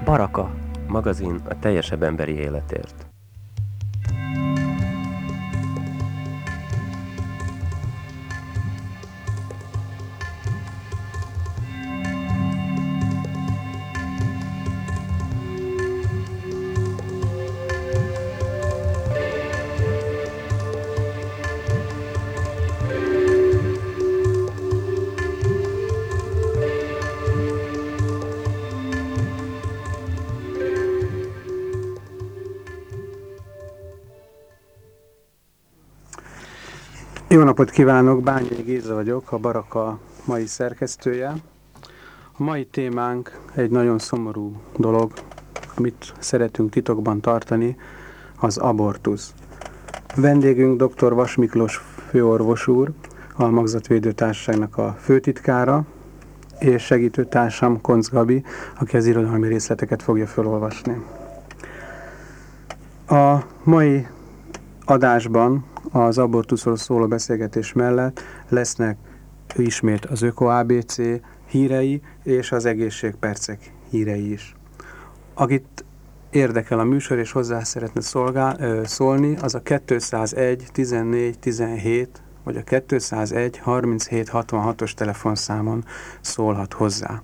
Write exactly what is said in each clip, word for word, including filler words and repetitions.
Baraka magazin a teljesebb emberi életért. Jó napot kívánok, Bányai Géza vagyok, a Baraka mai szerkesztője. A mai témánk egy nagyon szomorú dolog, amit szeretünk titokban tartani, az abortusz. Vendégünk dr. Vas Miklós főorvos úr, a Magzatvédő Társaságnak a főtitkára, és segítőtársam Koncz Gabi, aki az irodalmi részleteket fogja felolvasni. A mai adásban az abortuszról szóló beszélgetés mellett lesznek ismét az Öko á bé cé hírei és az Egészségpercek hírei is. Akit érdekel a műsor és hozzá szeretne szolgál, szólni, az a kétszázegy tizennégy tizenhét vagy a kétszázegy harminchét hatvanhatos telefonszámon szólhat hozzá.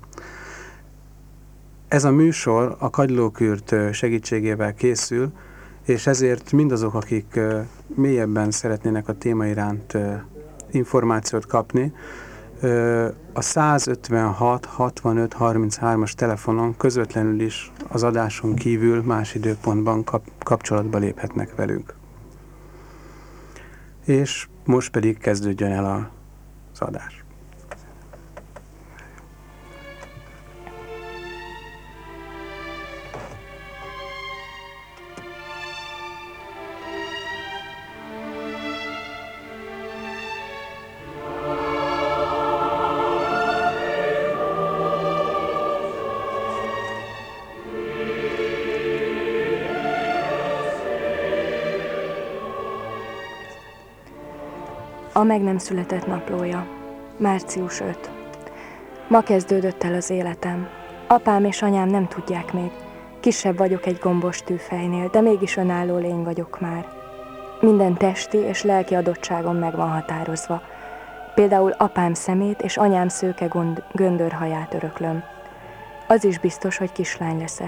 Ez a műsor a Kagylókürt segítségével készül, és ezért mindazok, akik mélyebben szeretnének a téma iránt információt kapni, a százötvenhat hatvanöt harminchárom-as telefonon közvetlenül is az adáson kívül más időpontban kap- kapcsolatba léphetnek velünk. És most pedig kezdődjön el az adás. A meg nem született naplója. március ötödike. Ma kezdődött el az életem. Apám és anyám nem tudják még. Kisebb vagyok egy gombos tűfejnél, de mégis önálló lény vagyok már. Minden testi és lelki adottságom meg van határozva. Például apám szemét és anyám szőke gond- göndörhaját öröklöm. Az is biztos, hogy kislány leszek.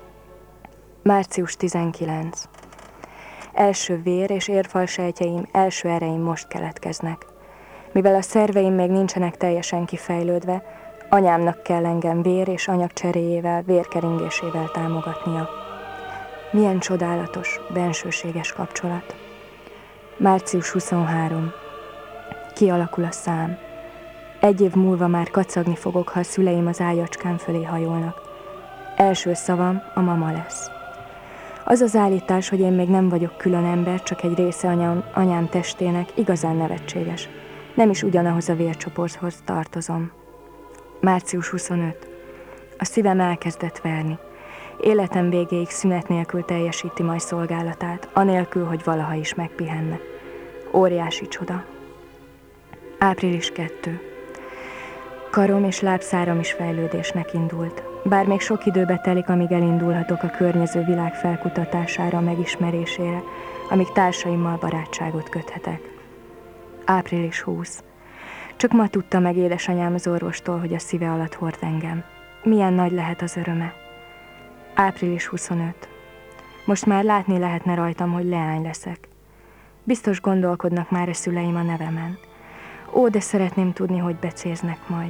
március tizenkilencedike. Első vér és érfalsejtjeim, első ereim most keletkeznek. Mivel a szerveim még nincsenek teljesen kifejlődve, anyámnak kell engem vér és anyag cseréjével, vérkeringésével támogatnia. Milyen csodálatos, bensőséges kapcsolat. március huszonharmadika. Kialakul a szám. Egy év múlva már kacagni fogok, ha a szüleim az ágyacskám fölé hajolnak. Első szavam a mama lesz. Az az állítás, hogy én még nem vagyok külön ember, csak egy része anyám, anyám testének, igazán nevetséges. Nem is ugyanahoz a vércsoporthoz tartozom. március huszonötödike. A szívem elkezdett verni. Életem végéig szünet nélkül teljesíti majd szolgálatát, anélkül, hogy valaha is megpihenne. Óriási csoda. április másodika. Karom és lábszáram is fejlődésnek indult. Bár még sok időbe telik, amíg elindulhatok a környező világ felkutatására, megismerésére, amíg társaimmal barátságot köthetek. április huszadika. Csak ma tudta meg édesanyám az orvostól, hogy a szíve alatt hord engem. Milyen nagy lehet az öröme. április huszonötödike. Most már látni lehetne rajtam, hogy leány leszek. Biztos gondolkodnak már a szüleim a nevemen. Ó, de szeretném tudni, hogy becéznek majd.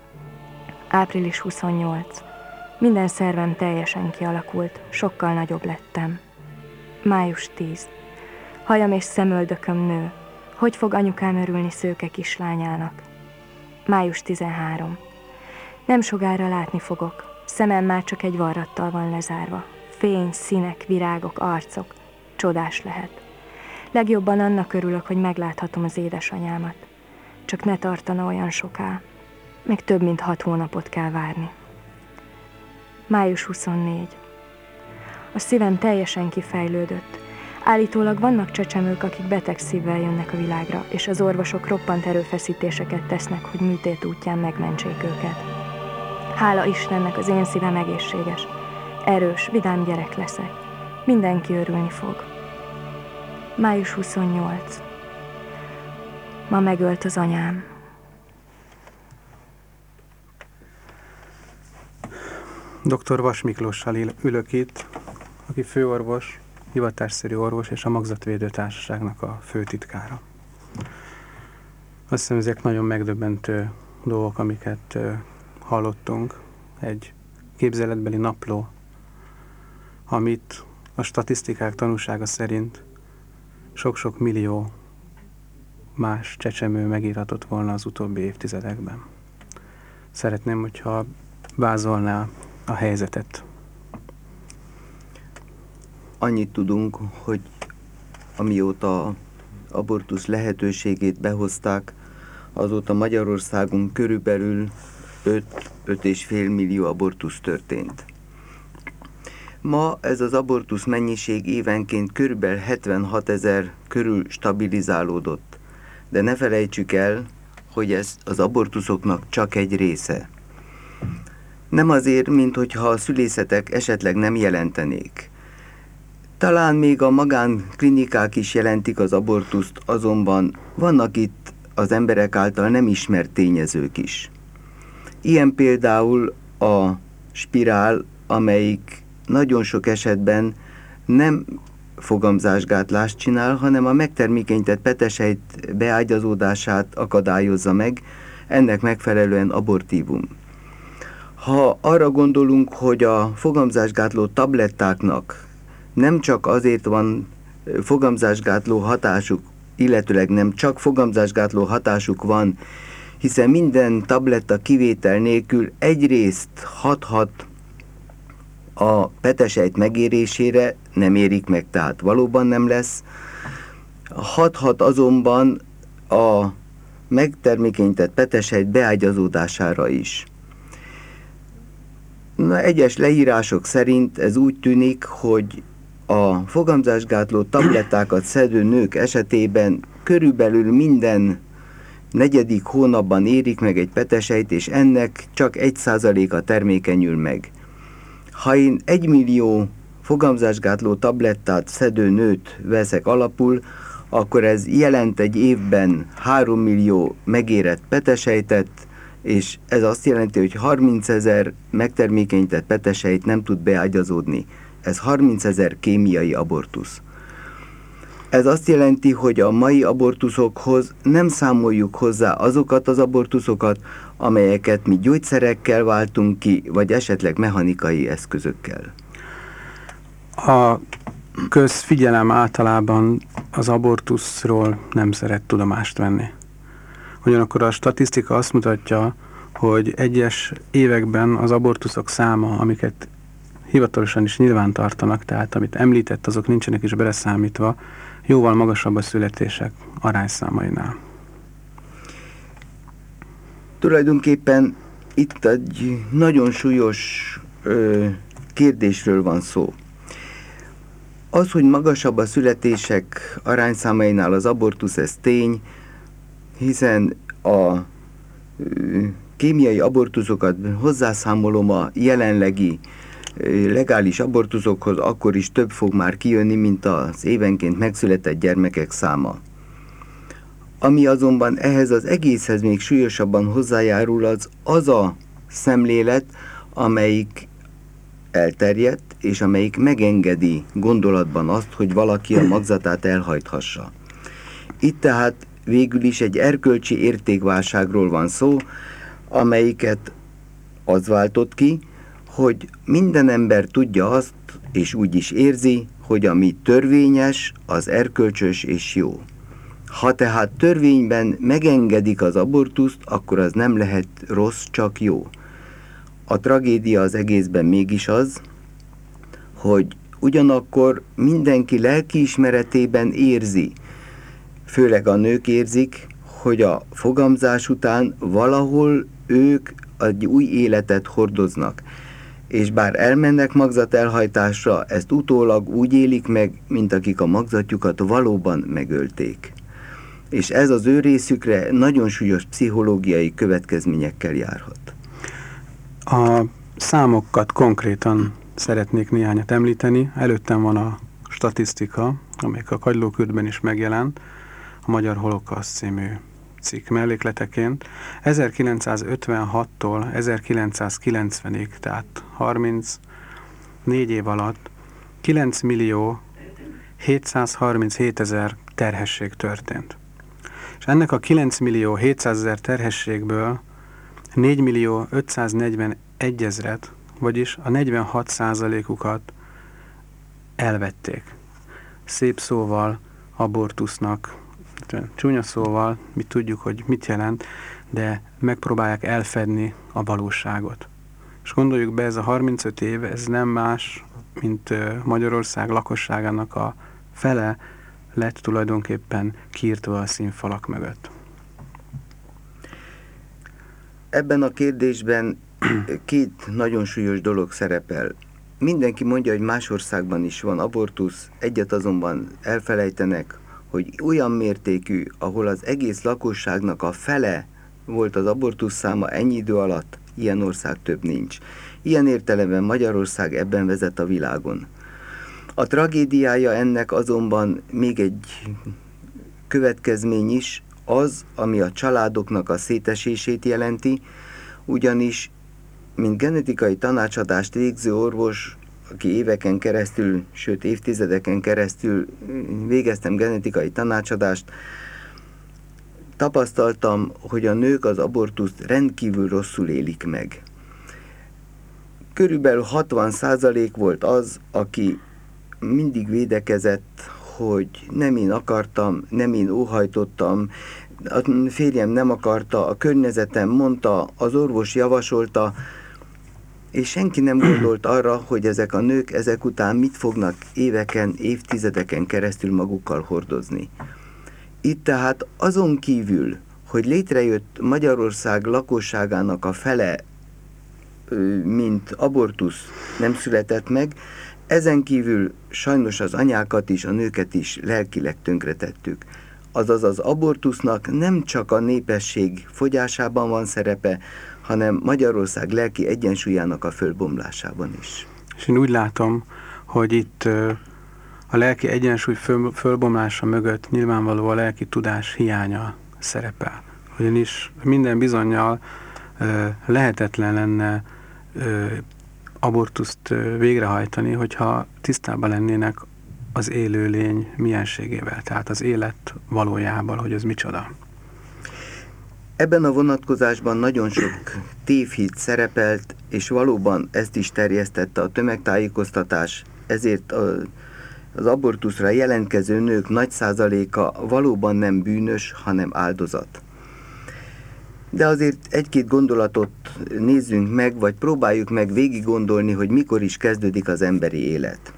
április huszonnyolcadika. Minden szervem teljesen kialakult, sokkal nagyobb lettem. május tízedike. Hajam és szemöldököm nő. Hogy fog anyukám örülni szőke kislányának? május tizenharmadika. Nem sokára látni fogok. Szemem már csak egy varrattal van lezárva. Fény, színek, virágok, arcok. Csodás lehet. Legjobban annak örülök, hogy megláthatom az édesanyámat. Csak ne tartana olyan soká. Meg több mint hat hónapot kell várni. május huszonnegyedike. A szívem teljesen kifejlődött. Állítólag vannak csecsemők, akik beteg szívvel jönnek a világra, és az orvosok roppant erőfeszítéseket tesznek, hogy műtét útján megmentsék őket. Hála Istennek, az én szívem egészséges. Erős, vidám gyerek leszek. Mindenki örülni fog. május huszonnyolc. Ma megölt az anyám. doktor Vas Miklóssal ülök itt, aki főorvos, hivatásszerű orvos és a Magzatvédő Társaságnak a főtitkára. Azt hiszem, ezek nagyon megdöbbentő dolgok, amiket uh, hallottunk. Egy képzeletbeli napló, amit a statisztikák tanúsága szerint sok-sok millió más csecsemő megírhatott volna az utóbbi évtizedekben. Szeretném, hogyha vázolná a helyzetet. Annyit tudunk, hogy amióta abortusz lehetőségét behozták, azóta Magyarországon körülbelül öt-öt és fél millió abortusz történt. Ma ez az abortusz mennyiség évenként körülbelül hetvenhat ezer körül stabilizálódott. De ne felejtsük el, hogy ez az abortuszoknak csak egy része. Nem azért, minthogyha a szülészetek esetleg nem jelentenék. Talán még a magánklinikák is jelentik az abortuszt, azonban vannak itt az emberek által nem ismert tényezők is. Ilyen például a spirál, amelyik nagyon sok esetben nem fogamzásgátlást csinál, hanem a megtermékenyített petesejt beágyazódását akadályozza meg, ennek megfelelően abortívum. Ha arra gondolunk, hogy a fogamzásgátló tablettáknak nem csak azért van fogamzásgátló hatásuk, illetőleg nem csak fogamzásgátló hatásuk van, hiszen minden tabletta kivétel nélkül egyrészt hathat a petesejt megérésére, nem érik meg, tehát valóban nem lesz. Hathat azonban a megtermékenyített petesejt beágyazódására is. Na, egyes leírások szerint ez úgy tűnik, hogy a fogamzásgátló tablettákat szedő nők esetében körülbelül minden negyedik hónapban érik meg egy petesejt, és ennek csak egy százaléka termékenyül meg. Ha én egy millió fogamzásgátló tablettát szedő nőt veszek alapul, akkor ez jelent egy évben három millió megérett petesejtet, és ez azt jelenti, hogy harmincezer megtermékenyített petesejt nem tud beágyazódni. Ez harmincezer kémiai abortusz. Ez azt jelenti, hogy a mai abortuszokhoz nem számoljuk hozzá azokat az abortuszokat, amelyeket mi gyógyszerekkel váltunk ki, vagy esetleg mechanikai eszközökkel. A közfigyelem általában az abortuszról nem szeret tudomást venni. Ugyanakkor a statisztika azt mutatja, hogy egyes években az abortuszok száma, amiket hivatalosan is nyilván tartanak, tehát amit említett, azok nincsenek is beleszámítva, jóval magasabb a születések arányszámainál. Tulajdonképpen itt egy nagyon súlyos ö, kérdésről van szó. Az, hogy magasabb a születések arányszámainál az abortusz, ez tény, hiszen a ö, kémiai abortuszokat hozzászámolom a jelenlegi ö, legális abortuszokhoz, akkor is több fog már kijönni, mint az évenként megszületett gyermekek száma. Ami azonban ehhez az egészhez még súlyosabban hozzájárul, az az a szemlélet, amelyik elterjedt, és amelyik megengedi gondolatban azt, hogy valaki a magzatát elhajthassa. Itt tehát végül is egy erkölcsi értékválságról van szó, amelyiket az váltott ki, hogy minden ember tudja azt, és úgy is érzi, hogy ami törvényes, az erkölcsös és jó. Ha tehát törvényben megengedik az abortuszt, akkor az nem lehet rossz, csak jó. A tragédia az egészben mégis az, hogy ugyanakkor mindenki lelkiismeretében érzi, főleg a nők érzik, hogy a fogamzás után valahol ők egy új életet hordoznak. És bár elmennek magzatelhajtásra, ezt utólag úgy élik meg, mint akik a magzatjukat valóban megölték. És ez az ő részükre nagyon súlyos pszichológiai következményekkel járhat. A számokat konkrétan szeretnék néhányat említeni. Előttem van a statisztika, amelyik a Kagylókürtben is megjelent, a Magyar Holokauszt című cikk mellékleteként. ezerkilencszázötvenhattól ezerkilencszázkilencvenig, tehát harmincnégy év alatt kilenc millió hétszázharminchét ezer terhesség történt. És ennek a kilenc millió hétszázezer terhességből négy millió ötszáznegyvenegy ezret, vagyis a negyvenhat százalékukat elvették. Szép szóval abortusznak, csúnya szóval, mi tudjuk, hogy mit jelent, de megpróbálják elfedni a valóságot. És gondoljuk be, ez a harmincöt év, ez nem más, mint Magyarország lakosságának a fele lett tulajdonképpen kiirtva a színfalak mögött. Ebben a kérdésben két nagyon súlyos dolog szerepel. Mindenki mondja, hogy más országban is van abortusz, egyet azonban elfelejtenek, hogy olyan mértékű, ahol az egész lakosságnak a fele volt az abortusz száma ennyi idő alatt, ilyen ország több nincs. Ilyen értelemben Magyarország ebben vezet a világon. A tragédiája ennek azonban még egy következmény is, az, ami a családoknak a szétesését jelenti, ugyanis, mint genetikai tanácsadást végző orvos, aki éveken keresztül, sőt évtizedeken keresztül végeztem genetikai tanácsadást, tapasztaltam, hogy a nők az abortuszt rendkívül rosszul élik meg. Körülbelül hatvan százalék volt az, aki mindig védekezett, hogy nem én akartam, nem én óhajtottam, a férjem nem akarta, a környezetem mondta, az orvos javasolta, és senki nem gondolt arra, hogy ezek a nők ezek után mit fognak éveken, évtizedeken keresztül magukkal hordozni. Itt tehát azon kívül, hogy létrejött Magyarország lakosságának a fele, mint abortusz nem született meg, ezen kívül sajnos az anyákat is, a nőket is lelkileg tönkretettük. Azaz az abortusznak nem csak a népesség fogyásában van szerepe, hanem Magyarország lelki egyensúlyának a fölbomlásában is. És én úgy látom, hogy itt a lelki egyensúly föl, fölbomlása mögött nyilvánvaló a lelki tudás hiánya szerepel. Ugyanis minden bizonnyal lehetetlen lenne abortuszt végrehajtani, hogyha tisztában lennének az élőlény mienségével, tehát az élet valójával, hogy ez micsoda. Ebben a vonatkozásban nagyon sok tévhit szerepelt, és valóban ezt is terjesztette a tömegtájékoztatás, ezért a, az abortuszra jelentkező nők nagy százaléka valóban nem bűnös, hanem áldozat. De azért egy-két gondolatot nézzünk meg, vagy próbáljuk meg végig gondolni, hogy mikor is kezdődik az emberi élet.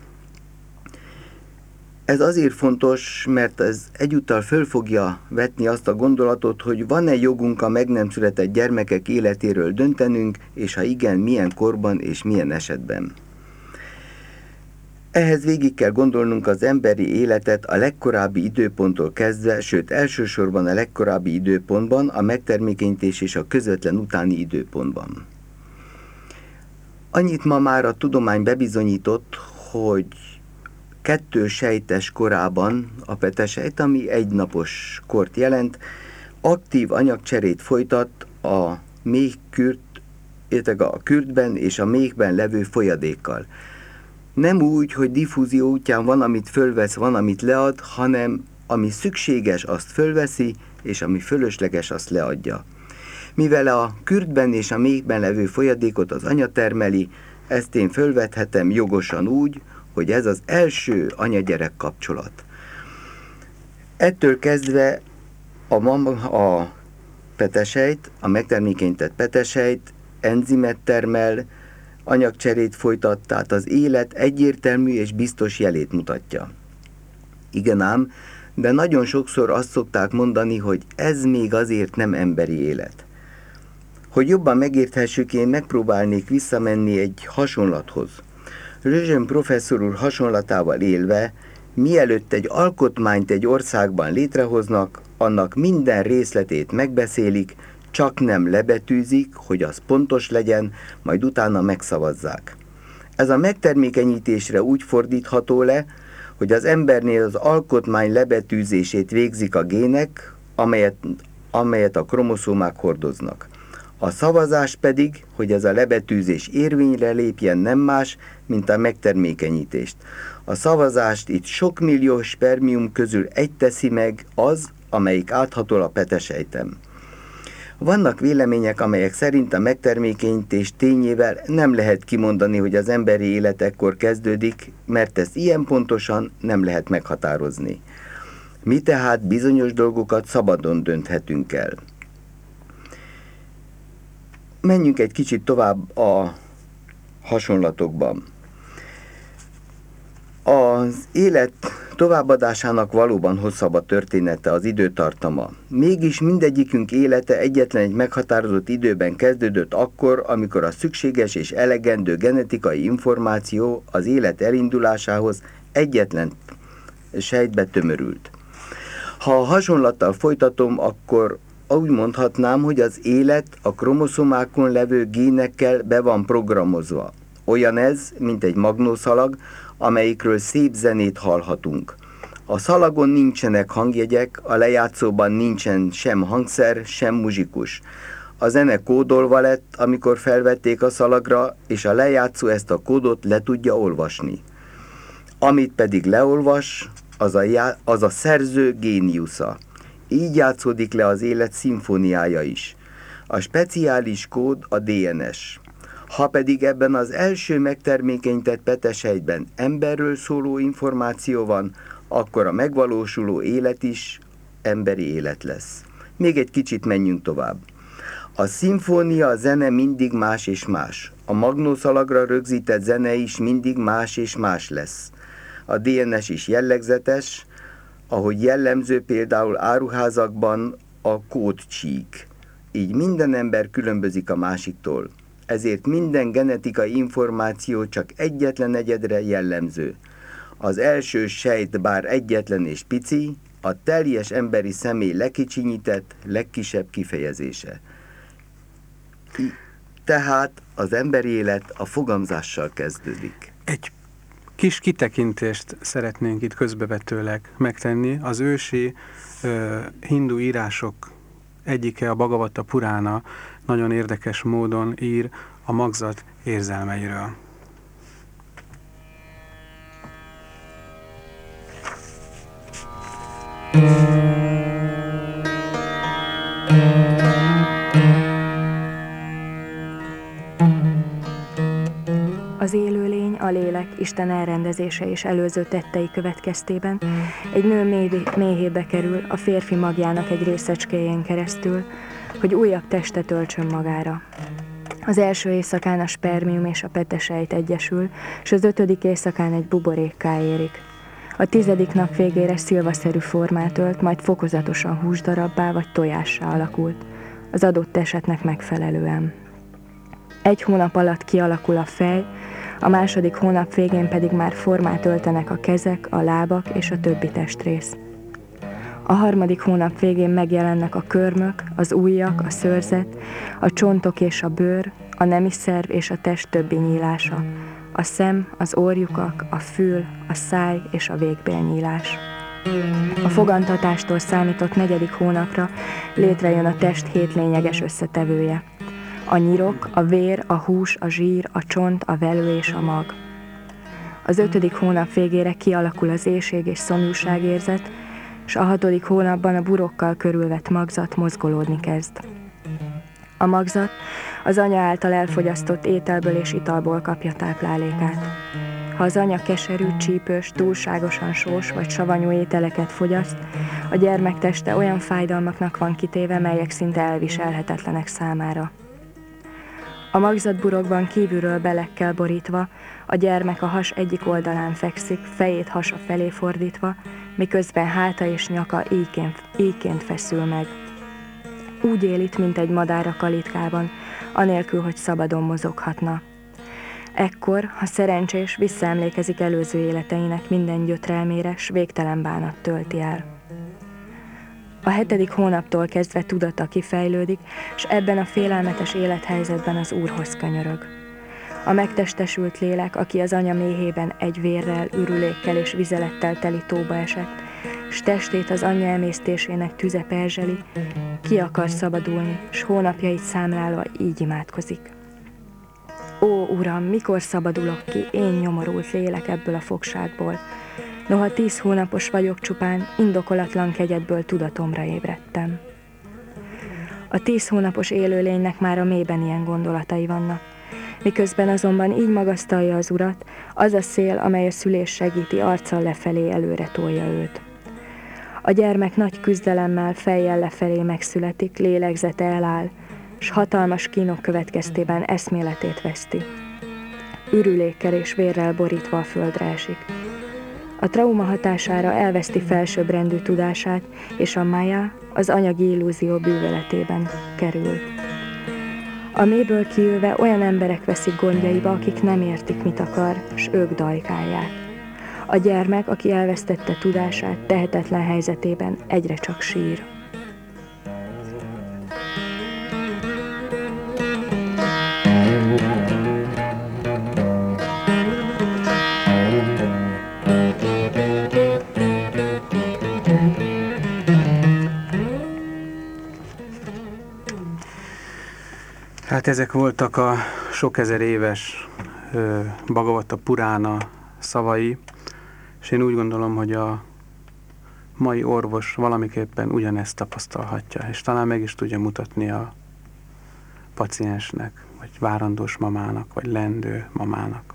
Ez azért fontos, mert ez egyúttal föl fogja vetni azt a gondolatot, hogy van-e jogunk a meg nem született gyermekek életéről döntenünk, és ha igen, milyen korban és milyen esetben. Ehhez végig kell gondolnunk az emberi életet a legkorábbi időponttól kezdve, sőt elsősorban a legkorábbi időpontban, a megtermékenyítés és a közvetlen utáni időpontban. Annyit ma már a tudomány bebizonyított, hogy kettő sejtes korában a petesejt, ami egynapos kort jelent, aktív anyagcserét folytat a méhkürt, illetve a kürtben és a méhben levő folyadékkal. Nem úgy, hogy diffúzió útján van, amit fölvesz, van, amit lead, hanem ami szükséges, azt fölveszi, és ami fölösleges, azt leadja. Mivel a kürtben és a méhben levő folyadékot az anya termeli, ezt én fölvethetem jogosan úgy, hogy ez az első anya-gyerek kapcsolat. Ettől kezdve a, mama, a petesejt, a megtermékenyített petesejt enzimet termel, anyagcserét folytat, tehát az élet egyértelmű és biztos jelét mutatja. Igen ám, de nagyon sokszor azt szokták mondani, hogy ez még azért nem emberi élet. Hogy jobban megérthessük, én megpróbálnék visszamenni egy hasonlathoz. Lejeune professzor úr hasonlatával élve, mielőtt egy alkotmányt egy országban létrehoznak, annak minden részletét megbeszélik, csak nem lebetűzik, hogy az pontos legyen, majd utána megszavazzák. Ez a megtermékenyítésre úgy fordítható le, hogy az embernél az alkotmány lebetűzését végzik a gének, amelyet, amelyet a kromoszómák hordoznak. A szavazás pedig, hogy ez a lebetűzés érvényre lépjen, nem más, mint a megtermékenyítést. A szavazást itt sok millió spermium közül egy teszi meg az, amelyik áthatol a petesejten. Vannak vélemények, amelyek szerint a megtermékenyítés tényével nem lehet kimondani, hogy az emberi élet ekkor kezdődik, mert ezt ilyen pontosan nem lehet meghatározni. Mi tehát bizonyos dolgokat szabadon dönthetünk el. Menjünk egy kicsit tovább a hasonlatokban. Az élet továbbadásának valóban hosszabb a története, az időtartama. Mégis mindegyikünk élete egyetlen egy meghatározott időben kezdődött akkor, amikor a szükséges és elegendő genetikai információ az élet elindulásához egyetlen sejtbe tömörült. Ha a hasonlattal folytatom, akkor úgy mondhatnám, hogy az élet a kromoszomákon levő génekkel be van programozva. Olyan ez, mint egy magnószalag, amelyikről szép zenét hallhatunk. A szalagon nincsenek hangjegyek, a lejátszóban nincsen sem hangszer, sem muzsikus. A zene kódolva lett, amikor felvették a szalagra, és a lejátszó ezt a kódot le tudja olvasni. Amit pedig leolvas, az a, já- az a szerző géniusza. Így játszódik le az élet szimfóniája is. A speciális kód a dé en es. Ha pedig ebben az első megtermékenyített petesejtben emberről szóló információ van, akkor a megvalósuló élet is emberi élet lesz. Még egy kicsit menjünk tovább. A szimfónia, a zene mindig más és más. A magnószalagra rögzített zene is mindig más és más lesz. A dé en es is jellegzetes, ahogy jellemző például áruházakban a kódcsík. Így minden ember különbözik a másiktól. Ezért minden genetikai információ csak egyetlen egyedre jellemző. Az első sejt bár egyetlen és pici, a teljes emberi személy legkicsinyített, legkisebb kifejezése. Tehát az emberi élet a fogamzással kezdődik. Egy kis kitekintést szeretnénk itt közbevetőleg megtenni. Az ősi uh, hindu írások egyike, a Bhagavata Purána nagyon érdekes módon ír a magzat érzelmeiről. Az élőlény, a lélek Isten elrendezése és előző tettei következtében egy nő mély, méhébe kerül a férfi magjának egy részecskéjén keresztül, hogy újabb testet öltsön magára. Az első éjszakán a spermium és a petesejt egyesül, és az ötödik éjszakán egy buborékká érik. A tizedik nap végére szilvaszerű formát ölt, majd fokozatosan húsdarabbá vagy tojássá alakult, az adott esetnek megfelelően. Egy hónap alatt kialakul a fej, a második hónap végén pedig már formát öltenek a kezek, a lábak és a többi testrész. A harmadik hónap végén megjelennek a körmök, az ujjak, a szőrzet, a csontok és a bőr, a nemi szerv és a test többi nyílása, a szem, az orrlyukak, a fül, a száj és a végbélnyílás. A fogantatástól számított negyedik hónapra létrejön a test hét lényeges összetevője. A nyirok, a vér, a hús, a zsír, a csont, a velő és a mag. Az ötödik hónap végére kialakul az éhség és szomjúságérzet, és a hatodik hónapban a burokkal körülvett magzat mozgolódni kezd. A magzat az anya által elfogyasztott ételből és italból kapja táplálékát. Ha az anya keserű, csípős, túlságosan sós vagy savanyú ételeket fogyaszt, a gyermek teste olyan fájdalmaknak van kitéve, melyek szinte elviselhetetlenek számára. A magzatburokban kívülről belekkel borítva, a gyermek a has egyik oldalán fekszik, fejét hasa felé fordítva, miközben háta és nyaka íjként, íjként feszül meg. Úgy él itt, mint egy madár a kalitkában, anélkül, hogy szabadon mozoghatna. Ekkor, ha szerencsés, visszaemlékezik előző életeinek minden gyötrelmére, s végtelen bánat tölti el. A hetedik hónaptól kezdve tudata kifejlődik, s ebben a félelmetes élethelyzetben az Úrhoz könyörög. A megtestesült lélek, aki az anya méhében egy vérrel, ürülékkel és vizelettel teli tóba esett, s testét az anyja emésztésének tüze perzseli, ki akar szabadulni, s hónapjait számlálva így imádkozik. Ó, Uram, mikor szabadulok ki, én nyomorult lélek ebből a fogságból? Noha tíz hónapos vagyok csupán, indokolatlan kegyedből tudatomra ébredtem. A tíz hónapos élőlénynek már a mélyben ilyen gondolatai vannak. Miközben azonban így magasztalja az Urat, az a szél, amely a szülés segíti, arccal lefelé előre tolja őt. A gyermek nagy küzdelemmel fejjel lefelé megszületik, lélegzete eláll, s hatalmas kínok következtében eszméletét veszti. Ürülékkel és vérrel borítva a földre esik. A trauma hatására elveszti felsőbbrendű tudását, és a mája az anyagi illúzió bűvöletében kerül. A mélyből kiülve olyan emberek veszik gondjaiba, akik nem értik, mit akar, s ők dajkálják. A gyermek, aki elvesztette tudását, tehetetlen helyzetében egyre csak sír. Hát ezek voltak a sok ezer éves ö, Bhagavata Purána szavai, és én úgy gondolom, hogy a mai orvos valamiképpen ugyanezt tapasztalhatja, és talán meg is tudja mutatni a paciensnek, vagy várandós mamának, vagy lendő mamának.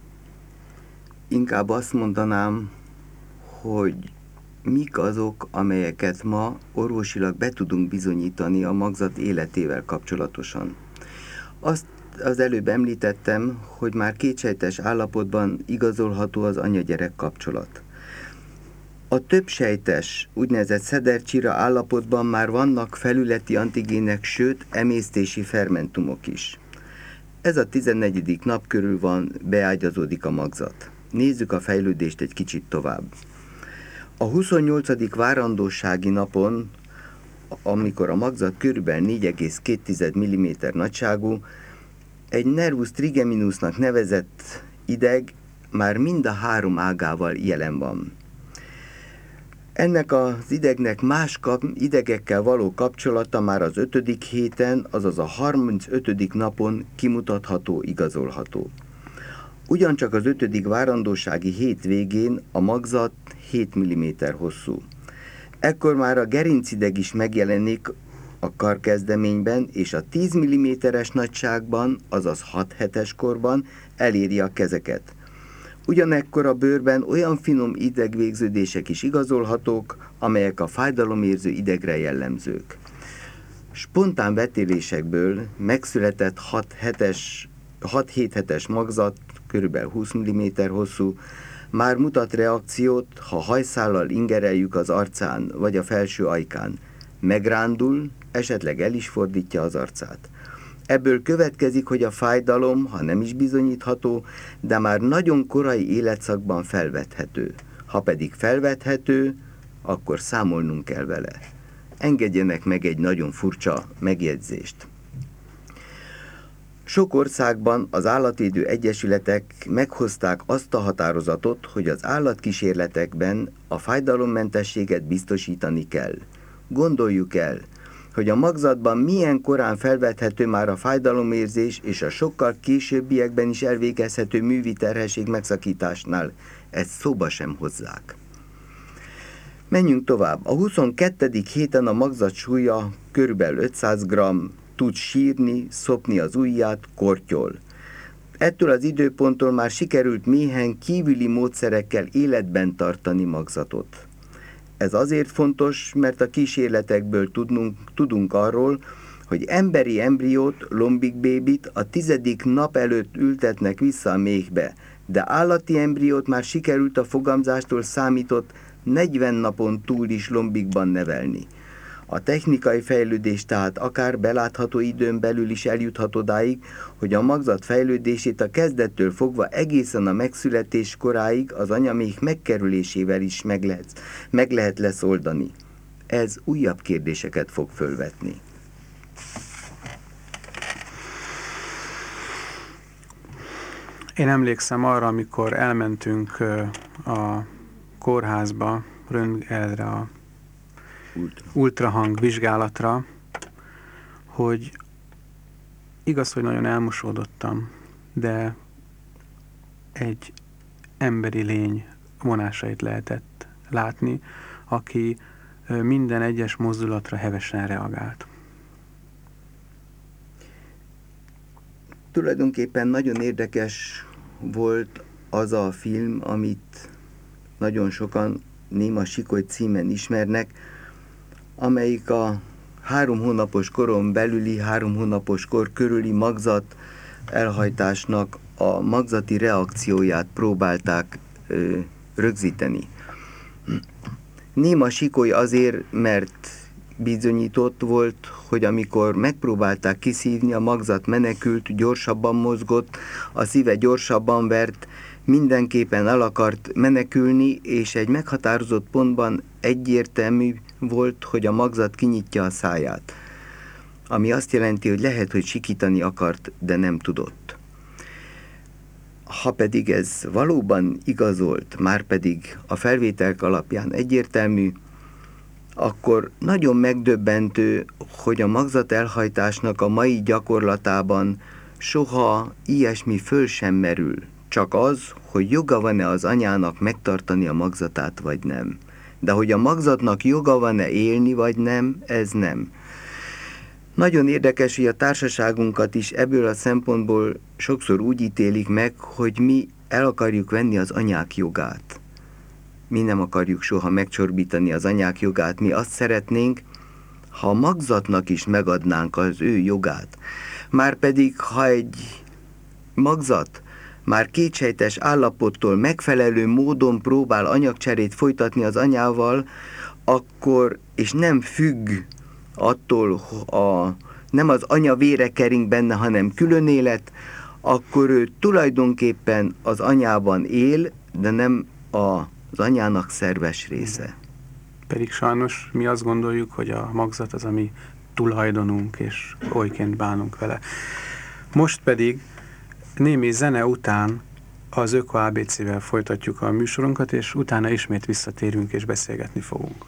Inkább azt mondanám, hogy mik azok, amelyeket ma orvosilag be tudunk bizonyítani a magzat életével kapcsolatosan. Azt az előbb említettem, hogy már kétsejtes állapotban igazolható az anya-gyerek kapcsolat. A többsejtes, úgynevezett szedercsira állapotban már vannak felületi antigének, sőt emésztési fermentumok is. Ez a tizennegyedik nap körül van, beágyazódik a magzat. Nézzük a fejlődést egy kicsit tovább. A huszonnyolcadik várandósági napon, amikor a magzat körülbelül négy egész két milliméter nagyságú, egy nervus trigeminusnak nevezett ideg már mind a három ágával jelen van. Ennek az idegnek más kap, idegekkel való kapcsolata már az ötödik héten, azaz a harmincötödik napon kimutatható, igazolható. Ugyancsak az ötödik várandósági hét végén a magzat hét milliméter hosszú. Ekkor már a gerincideg is megjelenik a karkezdeményben, és a tíz milliméteres nagyságban, azaz hat hetes korban eléri a kezeket. Ugyanekkor a bőrben olyan finom idegvégződések is igazolhatók, amelyek a fájdalomérző idegre jellemzők. Spontán vetélésekből megszületett hat-hét hetes magzat, körülbelül húsz milliméter hosszú, már mutat reakciót, ha hajszállal ingereljük az arcán vagy a felső ajkán. Megrándul, esetleg el is fordítja az arcát. Ebből következik, hogy a fájdalom, ha nem is bizonyítható, de már nagyon korai életszakban felvethető. Ha pedig felvethető, akkor számolnunk kell vele. Engedjenek meg egy nagyon furcsa megjegyzést. Sok országban az állatvédő egyesületek meghozták azt a határozatot, hogy az állatkísérletekben a fájdalommentességet biztosítani kell. Gondoljuk el, hogy a magzatban milyen korán felvethető már a fájdalomérzés, és a sokkal későbbiekben is elvégezhető művi terhesség megszakításnál ezt szóba sem hozzák. Menjünk tovább. A huszonkettedik héten a magzat súlya körülbelül ötszáz gramm, tud sírni, szopni az ujját, kortyol. Ettől az időponttól már sikerült méhen kívüli módszerekkel életben tartani magzatot. Ez azért fontos, mert a kísérletekből tudnunk, tudunk arról, hogy emberi embriót, lombikbébit a tizedik nap előtt ültetnek vissza a méhbe, de állati embriót már sikerült a fogamzástól számított negyven napon túl is lombikban nevelni. A technikai fejlődés tehát akár belátható időn belül is eljuthat odáig, hogy a magzat fejlődését a kezdettől fogva egészen a megszületés koráig az anyaméh megkerülésével is meg lehet, meg lehet lesz oldani. Ez újabb kérdéseket fog fölvetni. Én emlékszem arra, amikor elmentünk a kórházba, röntgenre, a Ultra. ultrahang vizsgálatra, hogy igaz, hogy nagyon elmosódottam, de egy emberi lény vonásait lehetett látni, aki minden egyes mozdulatra hevesen reagált. Tulajdonképpen nagyon érdekes volt az a film, amit nagyon sokan Néma Sikoly címen ismernek, amelyik a három hónapos koron belüli, három hónapos kor körüli magzat elhajtásnak a magzati reakcióját próbálták ö, rögzíteni. Néma Sikoly azért, mert bizonyított volt, hogy amikor megpróbálták kiszívni, a magzat menekült, gyorsabban mozgott, a szíve gyorsabban vert, mindenképpen el akart menekülni, és egy meghatározott pontban egyértelmű volt, hogy a magzat kinyitja a száját. Ami azt jelenti, hogy lehet, hogy sikítani akart, de nem tudott. Ha pedig ez valóban igazolt, már pedig a felvételek alapján egyértelmű, akkor nagyon megdöbbentő, hogy a magzat elhajtásnak a mai gyakorlatában soha ilyesmi föl sem merül. Csak az, hogy joga van-e az anyának megtartani a magzatát, vagy nem. De hogy a magzatnak joga van-e élni, vagy nem, ez nem. Nagyon érdekes, hogy a társaságunkat is ebből a szempontból sokszor úgy ítélik meg, hogy mi el akarjuk venni az anyák jogát. Mi nem akarjuk soha megcsorbítani az anyák jogát, mi azt szeretnénk, ha a magzatnak is megadnánk az ő jogát. Márpedig, ha egy magzat már kétsejtes állapottól megfelelő módon próbál anyagcserét folytatni az anyával, akkor, és nem függ attól, a, nem az anya vére kering benne, hanem külön élet, akkor ő tulajdonképpen az anyában él, de nem a az anyának szerves része. Pedig sajnos mi azt gondoljuk, hogy a magzat az a mi tulajdonunk, és olyként bánunk vele. Most pedig némi zene után az Öko á bé cével folytatjuk a műsorunkat, és utána ismét visszatérünk és beszélgetni fogunk.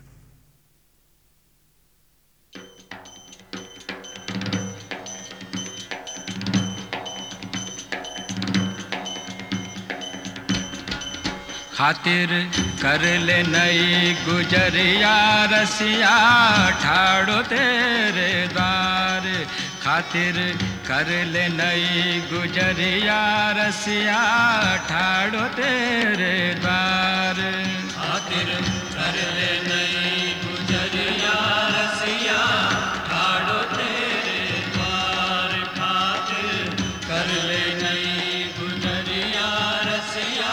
खातिर कर ले नई गुजरिया रसिया ठाड़ो तेरे द्वार खातिर कर ले नई गुजरिया रसिया ठाड़ो तेरे द्वार खातिर कर ले नई गुजरिया रसिया ठाड़ो तेरे द्वार खातिर कर ले नई गुजरिया रसिया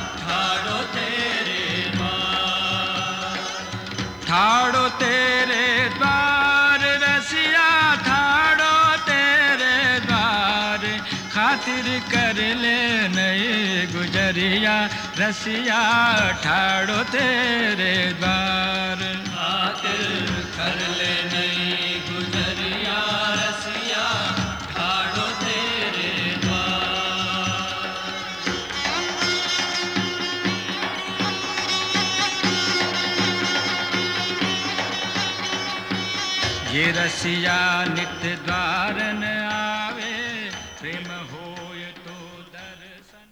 ठाड़ो तेरे द्वार रसिया ठाड़ो तेरे द्वार खातिर कर ले नई गुजरिया रसिया ठाड़ो तेरे द्वार खातिर कर ले नई गुजरिया रसिया ठाड़ो तेरे द्वार ये रसिया नित्य द्वार न आवे प्रेम होय तो दर्शन.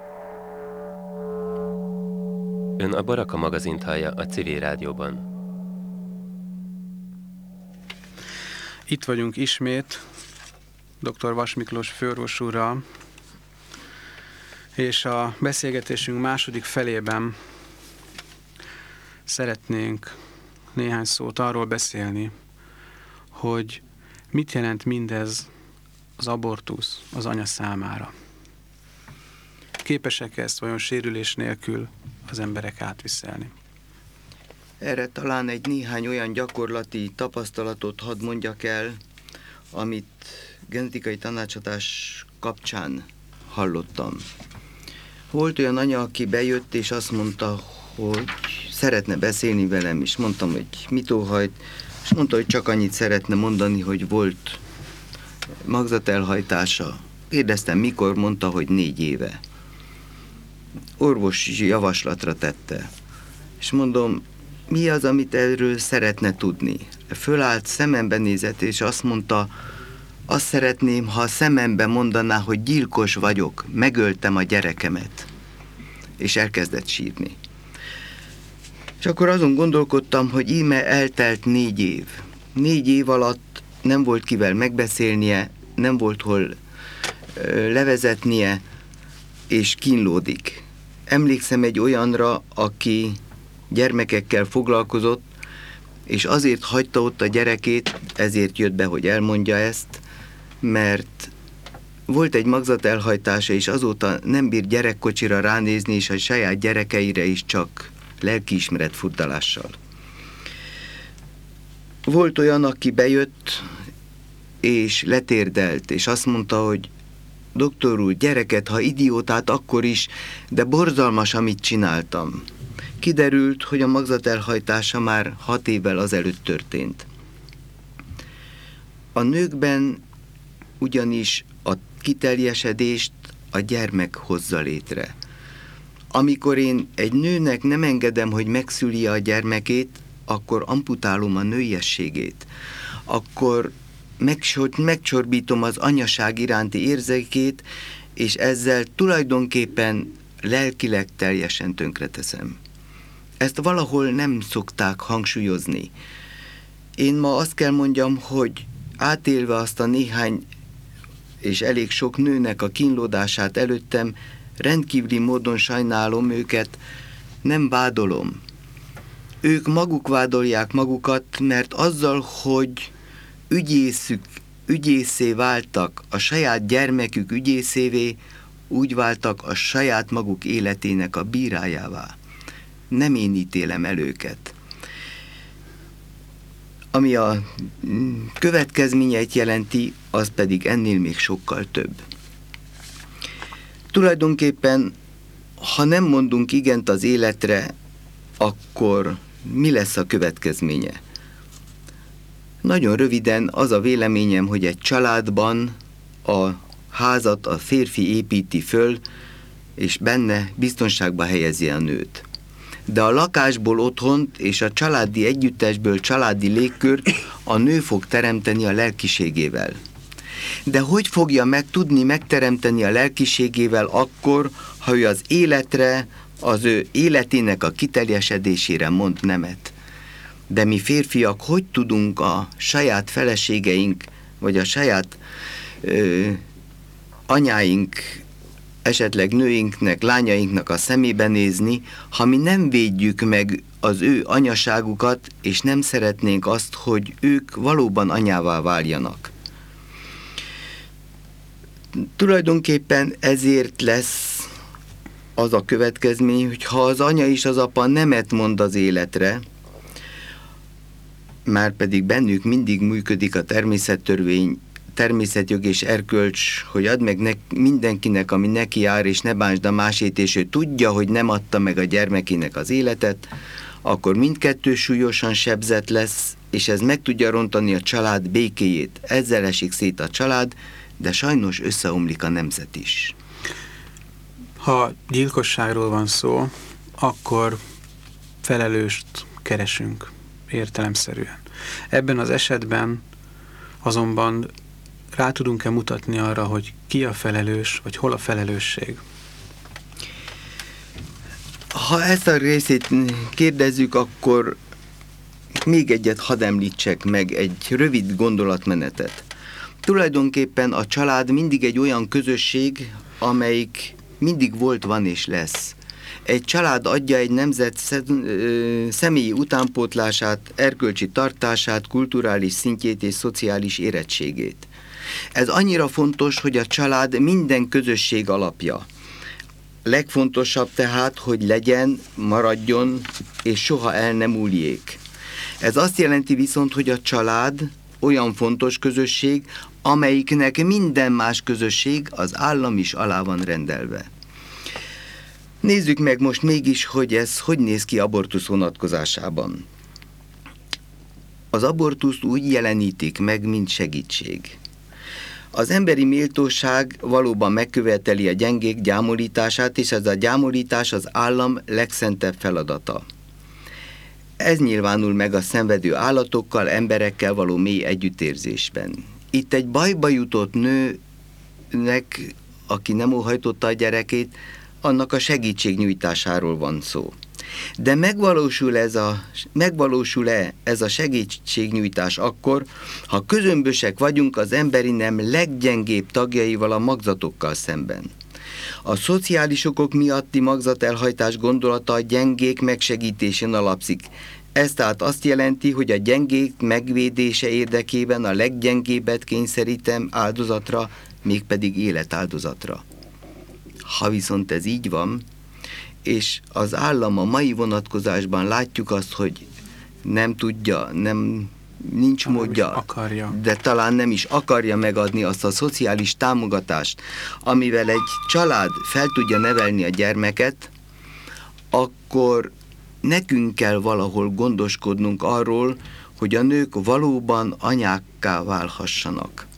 Ön a Baraka magazint hallja a Civil Rádióban. Itt vagyunk ismét dr. Vas Miklós főorvos úrral, és a beszélgetésünk második felében szeretnénk néhány szót arról beszélni, hogy mit jelent mindez az abortusz az anya számára. Képesek ezt vajon sérülés nélkül az emberek átviselni? Erre talán egy néhány olyan gyakorlati tapasztalatot hadd mondjak el, amit genetikai tanácsadás kapcsán hallottam. Volt olyan anya, aki bejött és azt mondta, hogy szeretne beszélni velem, és mondtam, hogy mit óhajt, és mondta, hogy csak annyit szeretne mondani, hogy volt magzatelhajtása, Kérdeztem, mikor, mondta, hogy négy éve. Orvos javaslatra tette. És mondom, mi az, amit erről szeretne tudni? Fölállt, szemembe nézett, és azt mondta, azt szeretném, ha a szemembe mondaná, hogy gyilkos vagyok, megöltem a gyerekemet. És elkezdett sírni. És akkor azon gondolkodtam, hogy íme eltelt négy év. Négy év alatt nem volt kivel megbeszélnie, nem volt hol ö, levezetnie, és kínlódik. Emlékszem egy olyanra, aki gyermekekkel foglalkozott, és azért hagyta ott a gyerekét, ezért jött be, hogy elmondja ezt, mert volt egy magzatelhajtása, és azóta nem bír gyerekkocsira ránézni, és a saját gyerekeire is csak lelkiismeret furdalással. Volt olyan, aki bejött, és letérdelt, és azt mondta, hogy doktor úr, gyereket, ha idiótát, akkor is, de borzalmas, amit csináltam. Kiderült, hogy a magzatelhajtása már hat évvel azelőtt történt. A nőkben ugyanis a kiteljesedést a gyermek hozza létre. Amikor én egy nőnek nem engedem, hogy megszülje a gyermekét, akkor amputálom a nőiességét. Akkor megcsorbítom az anyaság iránti érzékét, és ezzel tulajdonképpen lelkileg teljesen tönkreteszem. Ezt valahol nem szokták hangsúlyozni. Én ma azt kell mondjam, hogy átélve azt a néhány és elég sok nőnek a kínlódását előttem, rendkívüli módon sajnálom őket, nem vádolom. Ők maguk vádolják magukat, mert azzal, hogy ügyészük, ügyészé váltak, a saját gyermekük ügyészévé, úgy váltak a saját maguk életének a bírájává. Nem én ítélem el őket. Ami a következményeit jelenti, az pedig ennél még sokkal több. Tulajdonképpen, ha nem mondunk igent az életre, akkor mi lesz a következménye? Nagyon röviden az a véleményem, hogy egy családban a házat a férfi építi föl, és benne biztonságba helyezi a nőt. De a lakásból otthont és a családi együttesből családi légkört a nő fog teremteni a lelkiségével. De hogy fogja meg tudni megteremteni a lelkiségével akkor, ha ő az életre, az ő életének a kiteljesedésére mond nemet? De mi férfiak hogy tudunk a saját feleségeink, vagy a saját ö, anyáink, esetleg nőinknek, lányainknak a szemébe nézni, ha mi nem védjük meg az ő anyaságukat, és nem szeretnénk azt, hogy ők valóban anyává váljanak. Tulajdonképpen ezért lesz az a következmény, hogy ha az anya és az apa nemet mond az életre, már pedig bennük mindig működik a természettörvény, természetjog és erkölcs, hogy add meg ne, mindenkinek, ami neki jár, és ne bántsd a másét, és ő tudja, hogy nem adta meg a gyermekének az életet, akkor mindkettő súlyosan sebzett lesz, és ez meg tudja rontani a család békéjét. Ezzel esik szét a család, de sajnos összeomlik a nemzet is. Ha gyilkosságról van szó, akkor felelőst keresünk értelemszerűen. Ebben az esetben azonban rá tudunk-e mutatni arra, hogy ki a felelős, vagy hol a felelősség? Ha ezt a részét kérdezzük, akkor még egyet hadd említsek meg, egy rövid gondolatmenetet. Tulajdonképpen a család mindig egy olyan közösség, amelyik mindig volt, van és lesz. Egy család adja egy nemzet személyi utánpótlását, erkölcsi tartását, kulturális szintjét és szociális érettségét. Ez annyira fontos, hogy a család minden közösség alapja. Legfontosabb tehát, hogy legyen, maradjon, és soha el nem múljék. Ez azt jelenti viszont, hogy a család olyan fontos közösség, amelyiknek minden más közösség, az állam is alá van rendelve. Nézzük meg most mégis, hogy ez hogy néz ki abortusz vonatkozásában. Az abortuszt úgy jelenítik meg, mint segítség. Az emberi méltóság valóban megköveteli a gyengék gyámolítását, és ez a gyámolítás az állam legszentebb feladata. Ez nyilvánul meg a szenvedő állatokkal, emberekkel való mély együttérzésben. Itt egy bajba jutott nőnek, aki nem óhajtotta a gyerekét, annak a segítségnyújtásáról van szó. De megvalósul ez a, megvalósul-e ez a segítségnyújtás akkor, ha közömbösek vagyunk az emberi nem leggyengébb tagjaival, a magzatokkal szemben? A szociális okok miatti magzatelhajtás gondolata a gyengék megsegítésén alapszik. Ez tehát azt jelenti, hogy a gyengék megvédése érdekében a leggyengébbet kényszerítem áldozatra, mégpedig életáldozatra. Ha viszont ez így van, és az állam a mai vonatkozásban látjuk azt, hogy nem tudja, nem, nincs talán módja, akarja. de talán nem is akarja megadni azt a szociális támogatást, amivel egy család fel tudja nevelni a gyermeket, akkor nekünk kell valahol gondoskodnunk arról, hogy a nők valóban anyákká válhassanak.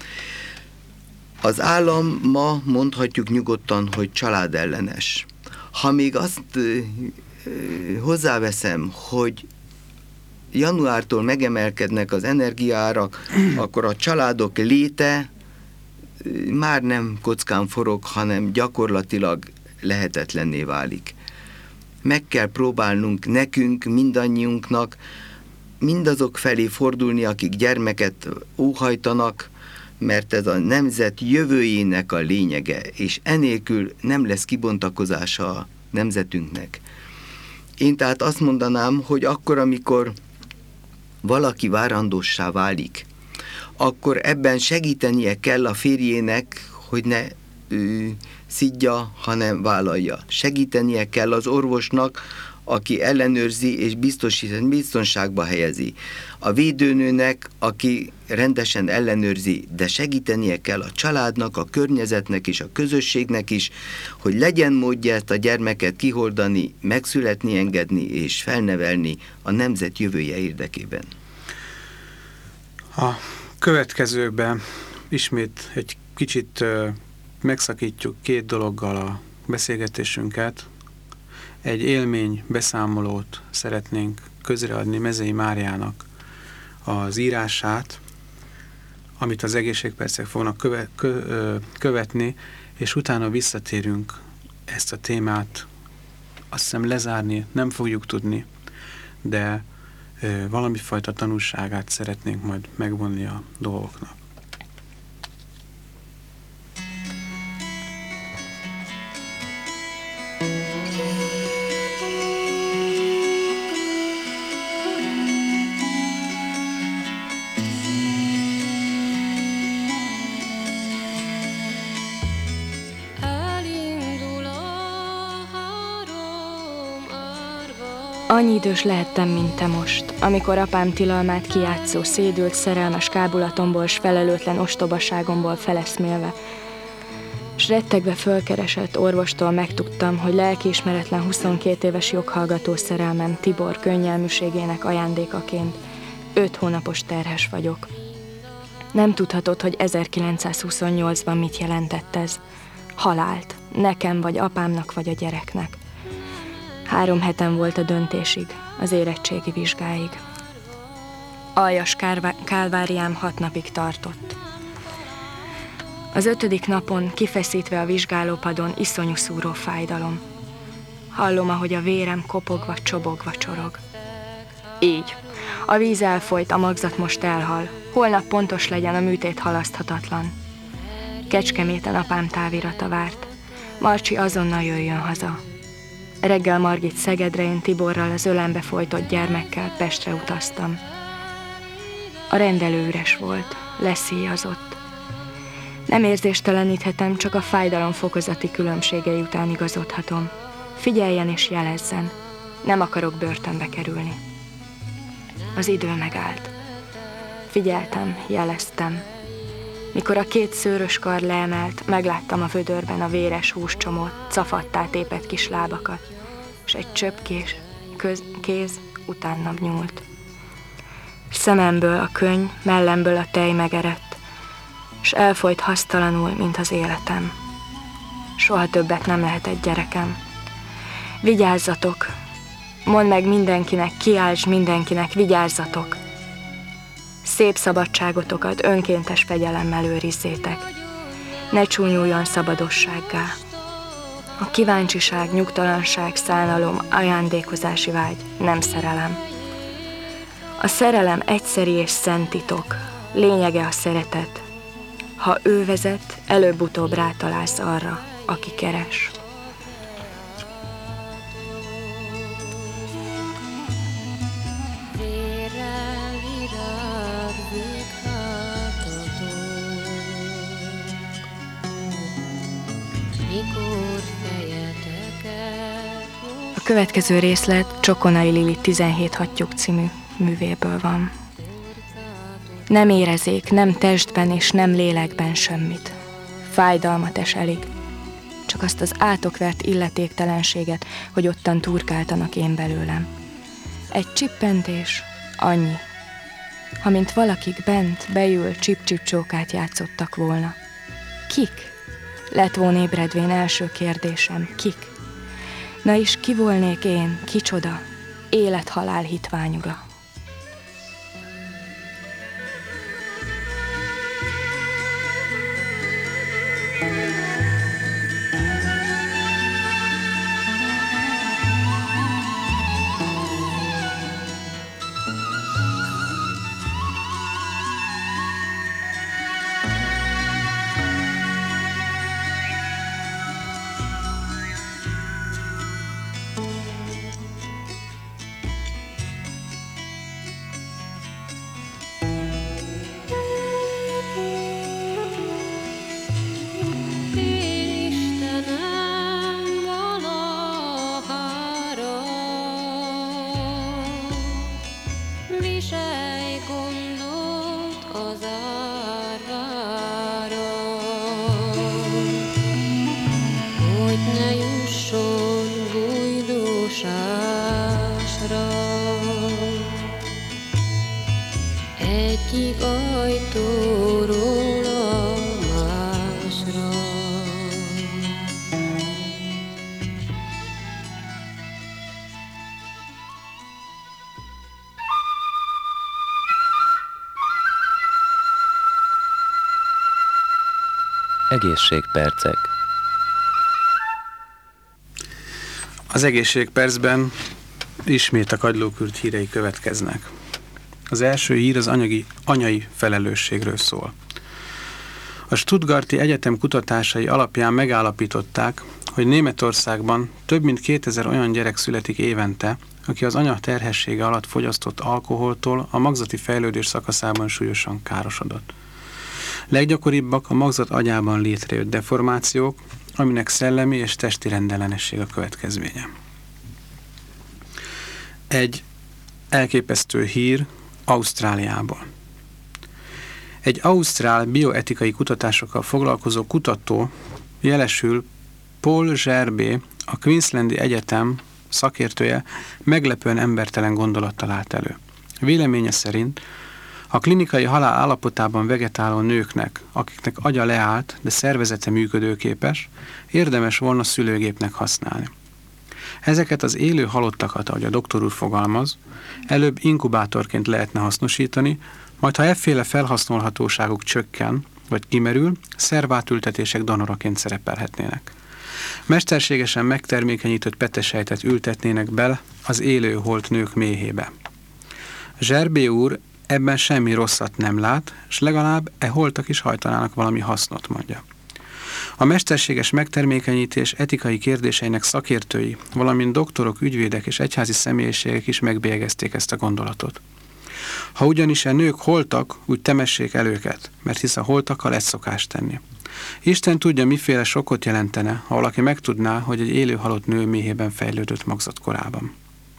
Az állam ma mondhatjuk nyugodtan, hogy családellenes. Ha még azt ö, ö, hozzáveszem, hogy januártól megemelkednek az energiaárak, akkor a családok léte ö, már nem kockán forog, hanem gyakorlatilag lehetetlenné válik. Meg kell próbálnunk nekünk, mindannyiunknak, mindazok felé fordulni, akik gyermeket óhajtanak, mert ez a nemzet jövőjének a lényege, és enélkül nem lesz kibontakozása a nemzetünknek. Én tehát azt mondanám, hogy akkor, amikor valaki várandóssá válik, akkor ebben segítenie kell a férjének, hogy ne ő, szidja, hanem vállalja. Segítenie kell az orvosnak, aki ellenőrzi és biztosít, biztonságba helyezi. A védőnőnek, aki rendesen ellenőrzi, de segítenie kell a családnak, a környezetnek és a közösségnek is, hogy legyen módja ezt a gyermeket kihordani, megszületni, engedni és felnevelni a nemzet jövője érdekében. A következőkben ismét egy kicsit uh, megszakítjuk két dologgal a beszélgetésünket. Egy élmény beszámolót szeretnénk közreadni Mezei Máriának az írását, amit az egészségpercek fognak köve, kö, követni, és utána visszatérünk ezt a témát, azt hiszem lezárni nem fogjuk tudni, de ö, valami fajta tanulságát szeretnénk majd megvonni a dolgoknak. Annyi idős lehettem, mint te most, amikor apám tilalmát kijátszó, szédült, szerelmes kábulatomból s felelőtlen ostobaságomból feleszmélve, s rettegve fölkeresett orvostól megtudtam, hogy lelkiismeretlen huszonkét éves joghallgató szerelmem Tibor könnyelműségének ajándékaként öt hónapos terhes vagyok. Nem tudhatod, hogy ezerkilencszázhuszonnyolcban mit jelentett ez. Halált, nekem vagy apámnak vagy a gyereknek. Három hetem volt a döntésig, az érettségi vizsgáig. Aljas kálváriám hat napig tartott. Az ötödik napon, kifeszítve a vizsgálópadon, iszonyú szúró fájdalom. Hallom, ahogy a vérem kopogva, csobogva csorog. Így. A víz elfolyt, a magzat most elhal. Holnap pontos legyen, a műtét halaszthatatlan. Kecskeméten apám távirata várt. Marcsi azonnal jöjjön haza. Reggel Margit Szegedre, én Tiborral, az ölembe folytott gyermekkel Pestre utaztam. A rendelő üres volt, leszíjazott. Nem érzésteleníthetem, csak a fájdalom fokozati különbségei után igazodhatom. Figyeljen és jelezzen. Nem akarok börtönbe kerülni. Az idő megállt. Figyeltem, jeleztem. Mikor a két szőrös kar leemelt, megláttam a vödörben a véres húscsomót, cafattá tépett kis lábakat, és egy csöpkés köz, kéz utánam nyúlt. Szememből a könny, mellemből a tej megerett. s elfolyt hasztalanul, mint az életem. Soha többet nem lehetett gyerekem. Vigyázzatok! Mondd meg mindenkinek, kiáltsd mindenkinek, vigyázzatok! Szép szabadságotokat önkéntes fegyelemmel őrizzétek. Ne csúnyuljon szabadossággá. A kíváncsiság, nyugtalanság, szánalom, ajándékozási vágy, nem szerelem. A szerelem egyszeri és szent titok, lényege a szeretet. Ha ő vezet, előbb-utóbb rátalálsz arra, aki keres. A következő részlet Csokonai Lili tizenhét hattyúk című művéből van. Nem érezék, nem testben és nem lélekben semmit. Fájdalmat eselik, csak azt az átokvert illetéktelenséget, hogy ottan turkáltanak én belőlem. Egy csippentés, annyi. Ha mint valakik bent, beül, csip-csip-csókát játszottak volna. Kik? Lett volna ébredvén első kérdésem, kik? Na és ki volnék én, kicsoda, élet-halál hitványura? Egyik ajtóról a másra. Egészségpercek. Az egészségpercben ismét a kagylókürt hírei következnek. Az első hír az anyagi, anyai felelősségről szól. A Stuttgarti Egyetem kutatásai alapján megállapították, hogy Németországban több mint kétezer olyan gyerek születik évente, aki az anya terhessége alatt fogyasztott alkoholtól a magzati fejlődés szakaszában súlyosan károsodott. Leggyakoribbak a magzat agyában létrejött deformációk, aminek szellemi és testi rendellenesség a következménye. Egy elképesztő hír Ausztráliából. Egy ausztrál bioetikai kutatásokkal foglalkozó kutató, jelesül Paul Gerber, a Queenslandi Egyetem szakértője meglepően embertelen gondolattal állt elő. Véleménye szerint a klinikai halál állapotában vegetáló nőknek, akiknek agya leállt, de szervezete működőképes, érdemes volna szülőgépnek használni. Ezeket az élő halottakat, ahogy a doktor úr fogalmaz, előbb inkubátorként lehetne hasznosítani, majd ha efféle felhasználhatóságuk csökken, vagy kimerül, szervátültetések donoraként szerepelhetnének. Mesterségesen megtermékenyített petesejtet ültetnének bele az élő holt nők méhébe. Zserbé úr ebben semmi rosszat nem lát, s legalább e holtak is hajtanának valami hasznot, mondja. A mesterséges megtermékenyítés etikai kérdéseinek szakértői, valamint doktorok, ügyvédek és egyházi személyiségek is megbélyegezték ezt a gondolatot. Ha ugyanis a nők holtak, úgy temessék el őket, mert hisz a holtakkal ezt szokás tenni. Isten tudja, miféle sokot jelentene, ha valaki megtudná, hogy egy élő halott nő méhében fejlődött magzat korában.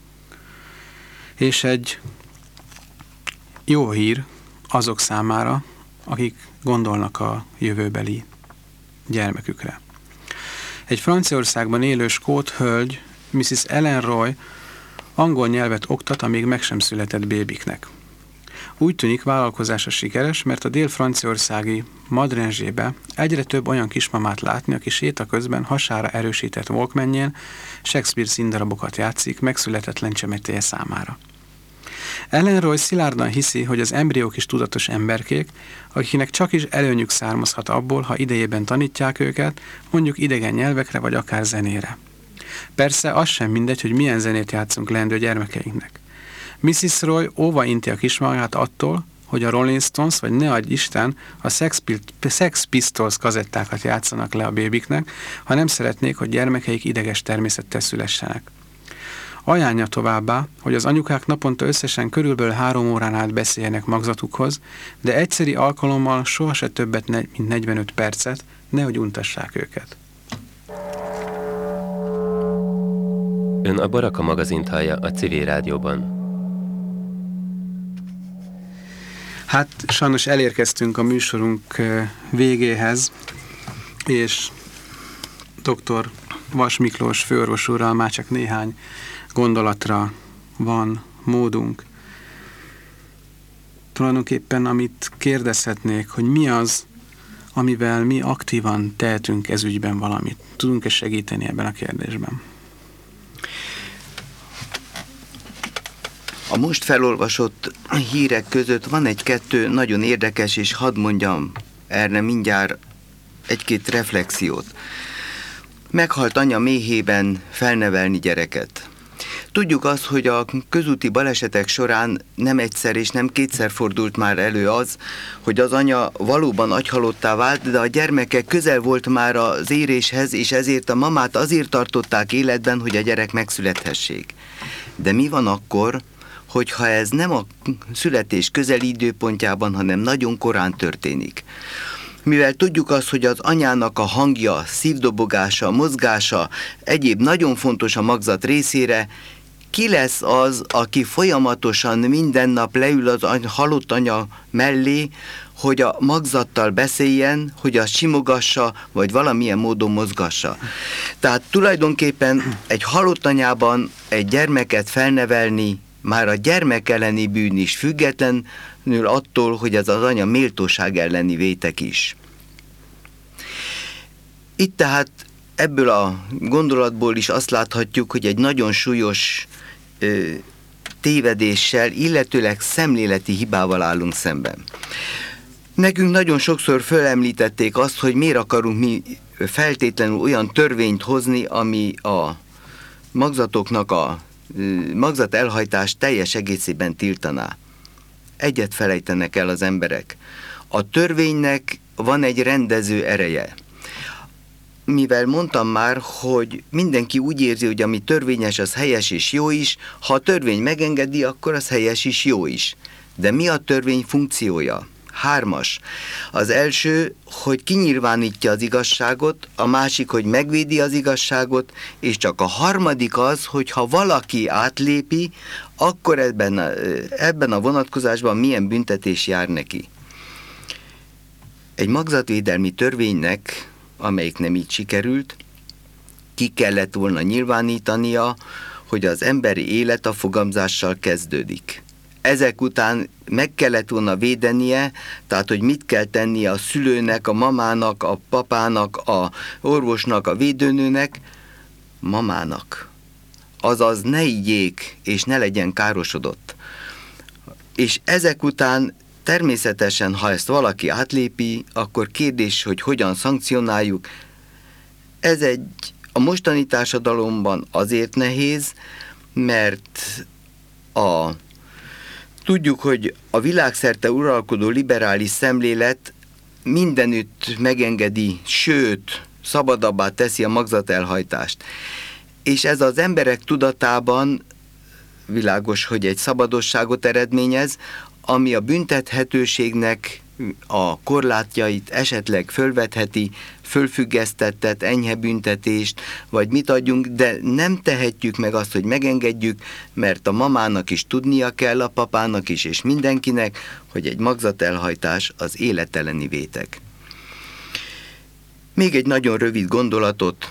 És egy jó hír azok számára, akik gondolnak a jövőbeli gyermekükre. Egy Franciaországban élő skót hölgy, missziz Ellen Roy angol nyelvet oktat a még meg sem született bébiknek. Úgy tűnik, vállalkozása sikeres, mert a dél-franciaországi Madrenzsébe egyre több olyan kismamát látni, aki séta közben hasára erősített Walkmanjén Shakespeare színdarabokat játszik megszületett lencsemetéje számára. Ellen Roy szilárdan hiszi, hogy az embriók is tudatos emberkék, akiknek csak is előnyük származhat abból, ha idejében tanítják őket, mondjuk idegen nyelvekre vagy akár zenére. Persze az sem mindegy, hogy milyen zenét játszunk leendő gyermekeinknek. missis Roy óva inti a kismamát attól, hogy a Rolling Stones vagy ne adj Isten a Sex Pistols kazettákat játszanak le a bébiknek, ha nem szeretnék, hogy gyermekeik ideges természettel szülessenek. Ajánlja továbbá, hogy az anyukák naponta összesen körülbelül három órán át beszéljenek magzatukhoz, de egyszeri alkalommal soha se többet, mint negyvenöt percet, nehogy untassák őket. Ön a Baraka magazint hallja a Civil Rádióban. Hát sajnos elérkeztünk a műsorunk végéhez, és dr. Vas Miklós főorvos úrral már csak néhány gondolatra van módunk. Tulajdonképpen amit kérdezhetnék, hogy mi az, amivel mi aktívan tehetünk ez ügyben valamit. Tudunk-e segíteni ebben a kérdésben? A most felolvasott hírek között van egy-kettő nagyon érdekes, és hadd mondjam erre mindjárt egy-két reflexiót. Meghalt anya méhében felnevelni gyereket. Tudjuk azt, hogy a közúti balesetek során nem egyszer és nem kétszer fordult már elő az, hogy az anya valóban agyhalottá vált, de a gyermeke közel volt már az éréshez, és ezért a mamát azért tartották életben, hogy a gyerek megszülethessék. De mi van akkor, hogyha ez nem a születés közeli időpontjában, hanem nagyon korán történik? Mivel tudjuk azt, hogy az anyának a hangja, szívdobogása, mozgása egyéb nagyon fontos a magzat részére, ki lesz az, aki folyamatosan minden nap leül az any- halott anya mellé, hogy a magzattal beszéljen, hogy azt simogassa, vagy valamilyen módon mozgassa. Tehát tulajdonképpen egy halott anyában egy gyermeket felnevelni, már a gyermek elleni bűn is, függetlenül attól, hogy ez az anya méltóság elleni vétek is. Itt tehát ebből a gondolatból is azt láthatjuk, hogy egy nagyon súlyos ö, tévedéssel, illetőleg szemléleti hibával állunk szemben. Nekünk nagyon sokszor fölemlítették azt, hogy miért akarunk mi feltétlenül olyan törvényt hozni, ami a magzatoknak a magzat elhajtást teljes egészében tiltaná. Egyet felejtenek el az emberek. A törvénynek van egy rendező ereje. Mivel mondtam már, hogy mindenki úgy érzi, hogy ami törvényes, az helyes és jó is, ha a törvény megengedi, akkor az helyes is, jó is. De mi a törvény funkciója? Hármas. Az első, hogy kinyilvánítja az igazságot, a másik, hogy megvédi az igazságot, és csak a harmadik az, hogy ha valaki átlépi, akkor ebben a, ebben a vonatkozásban milyen büntetés jár neki. Egy magzatvédelmi törvénynek, amelyik nem így sikerült, ki kellett volna nyilvánítania, hogy az emberi élet a fogamzással kezdődik. Ezek után meg kellett volna védenie, tehát hogy mit kell tennie a szülőnek, a mamának, a papának, a orvosnak, a védőnőnek, mamának. Azaz ne igyék, és ne legyen károsodott. És ezek után természetesen, ha ezt valaki átlépi, akkor kérdés, hogy hogyan szankcionáljuk. Ez egy a mostani társadalomban azért nehéz, mert a tudjuk, hogy a világszerte uralkodó liberális szemlélet mindenütt megengedi, sőt, szabadabbá teszi a magzatelhajtást. És ez az emberek tudatában világos, hogy egy szabadosságot eredményez, ami a büntethetőségnek a korlátjait esetleg fölvetheti, fölfüggesztettet, enyhe büntetést, vagy mit adjunk, de nem tehetjük meg azt, hogy megengedjük, mert a mamának is tudnia kell, a papának is, és mindenkinek, hogy egy magzatelhajtás az életelleni vétek. Még egy nagyon rövid gondolatot,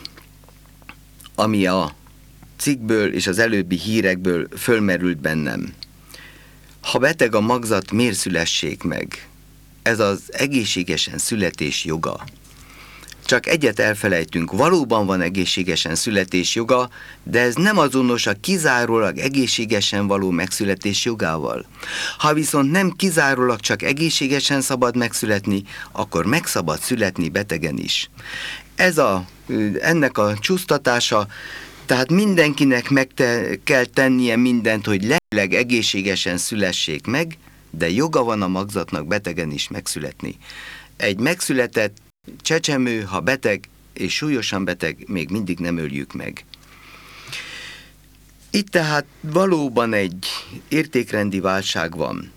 ami a cikkből és az előbbi hírekből fölmerült bennem. Ha beteg a magzat, miért szülessék meg? Ez az egészségesen születés joga. Csak egyet elfelejtünk, valóban van egészségesen születés joga, de ez nem azonos a kizárólag egészségesen való megszületés jogával. Ha viszont nem kizárólag csak egészségesen szabad megszületni, akkor meg szabad születni betegen is. Ez a, ennek a csúsztatása, tehát mindenkinek meg te, kell tennie mindent, hogy lehetőleg egészségesen szülessék meg, de joga van a magzatnak betegen is megszületni. Egy megszületett csecsemő, ha beteg és súlyosan beteg, még mindig nem öljük meg. Itt tehát valóban egy értékrendi válság van.